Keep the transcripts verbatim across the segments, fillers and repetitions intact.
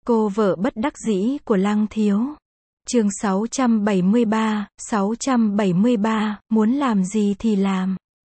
Cô vợ bất đắc dĩ của Lăng Thiếu. Chương sáu trăm bảy mươi ba, sáu trăm bảy mươi ba, muốn làm gì thì làm.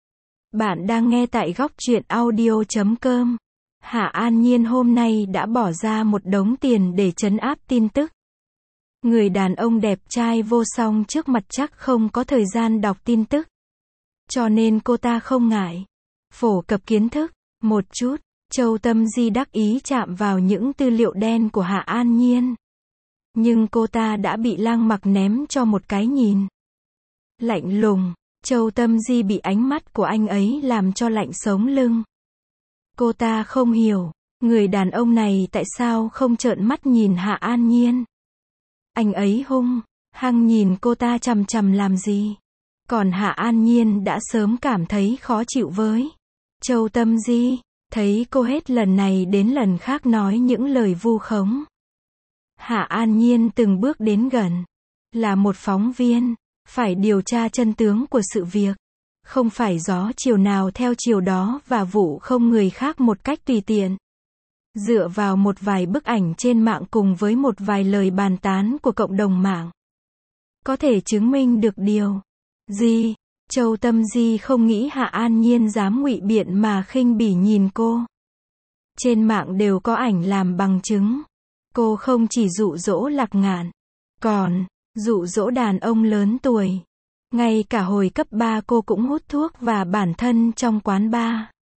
Bạn đang nghe tại góc truyện audio chấm com. Hạ An Nhiên hôm nay đã bỏ ra một đống tiền để trấn áp tin tức. Người đàn ông đẹp trai vô song trước mặt chắc không có thời gian đọc tin tức. Cho nên cô ta không ngại phổ cập kiến thức một chút. Châu Tâm Di đắc ý chạm vào những tư liệu đen của Hạ An Nhiên. Nhưng cô ta đã bị Lăng Mặc ném cho một cái nhìn lạnh lùng. Châu Tâm Di bị ánh mắt của anh ấy làm cho lạnh sống lưng. Cô ta không hiểu, người đàn ông này tại sao không trợn mắt nhìn Hạ An Nhiên. Anh ấy hung hăng nhìn cô ta chằm chằm làm gì. Còn Hạ An Nhiên đã sớm cảm thấy khó chịu với Châu Tâm Di. Thấy cô hết lần này đến lần khác nói những lời vu khống. Hạ An Nhiên từng bước đến gần. Là một phóng viên, phải điều tra chân tướng của sự việc. Không phải gió chiều nào theo chiều đó và vụ không người khác một cách tùy tiện. Dựa vào một vài bức ảnh trên mạng cùng với một vài lời bàn tán của cộng đồng mạng. Có thể chứng minh được điều gì? Châu Tâm Di không nghĩ Hạ An Nhiên dám ngụy biện mà khinh bỉ nhìn cô. Trên mạng đều có ảnh làm bằng chứng. Cô không chỉ dụ dỗ Lạc Ngạn, còn dụ dỗ đàn ông lớn tuổi. Ngay cả hồi cấp ba cô cũng hút thuốc và bản thân trong quán bar.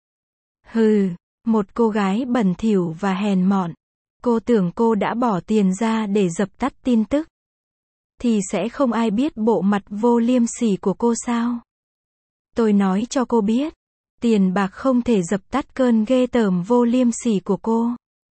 Hừ, một cô gái bẩn thỉu và hèn mọn. Cô tưởng cô đã bỏ tiền ra để dập tắt tin tức. Thì sẽ không ai biết bộ mặt vô liêm sỉ của cô sao? Tôi nói cho cô biết, tiền bạc không thể dập tắt cơn ghê tởm vô liêm sỉ của cô.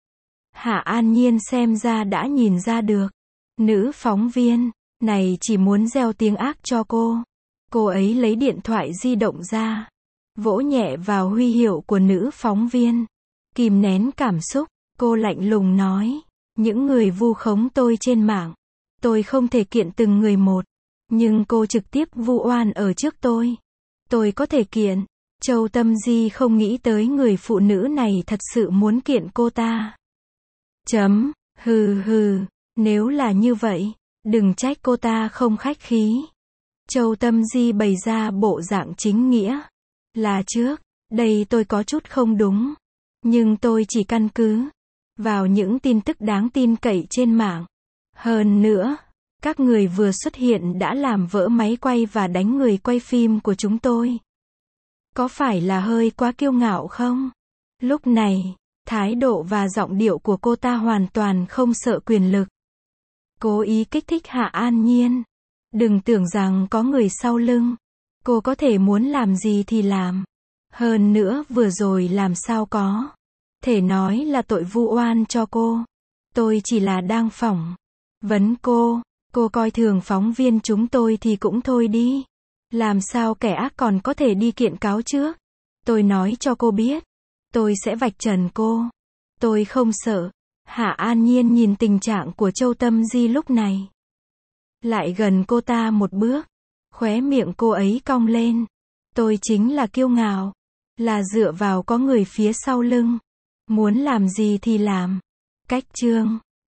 Hạ An Nhiên xem ra đã nhìn ra được. Nữ phóng viên này chỉ muốn gieo tiếng ác cho cô. Cô ấy lấy điện thoại di động ra, vỗ nhẹ vào huy hiệu của nữ phóng viên. Kìm nén cảm xúc, cô lạnh lùng nói, những người vu khống tôi trên mạng, tôi không thể kiện từng người một, nhưng cô trực tiếp vu oan ở trước tôi. Tôi có thể kiện. Châu Tâm Di không nghĩ tới người phụ nữ này thật sự muốn kiện cô ta. Chấm, hừ hừ, nếu là như vậy, đừng trách cô ta không khách khí. Châu Tâm Di bày ra bộ dạng chính nghĩa. Là trước, đây tôi có chút không đúng. Nhưng tôi chỉ căn cứ vào những tin tức đáng tin cậy trên mạng. Hơn nữa, các người vừa xuất hiện đã làm vỡ máy quay và đánh người quay phim của chúng tôi. Có phải là hơi quá kiêu ngạo không? Lúc này, thái độ và giọng điệu của cô ta hoàn toàn không sợ quyền lực. Cố ý kích thích Hạ An Nhiên. Đừng tưởng rằng có người sau lưng. Cô có thể muốn làm gì thì làm. Hơn nữa vừa rồi làm sao có thể nói là tội vu oan cho cô. Tôi chỉ là đang phỏng vấn cô. Cô coi thường phóng viên chúng tôi thì cũng thôi đi. Làm sao kẻ ác còn có thể đi kiện cáo trước? Tôi nói cho cô biết. Tôi sẽ vạch trần cô. Tôi không sợ. Hạ An Nhiên nhìn tình trạng của Châu Tâm Di lúc này. Lại gần cô ta một bước. Khóe miệng cô ấy cong lên. Tôi chính là kiêu ngạo. Là dựa vào có người phía sau lưng. Muốn làm gì thì làm. Cách chương.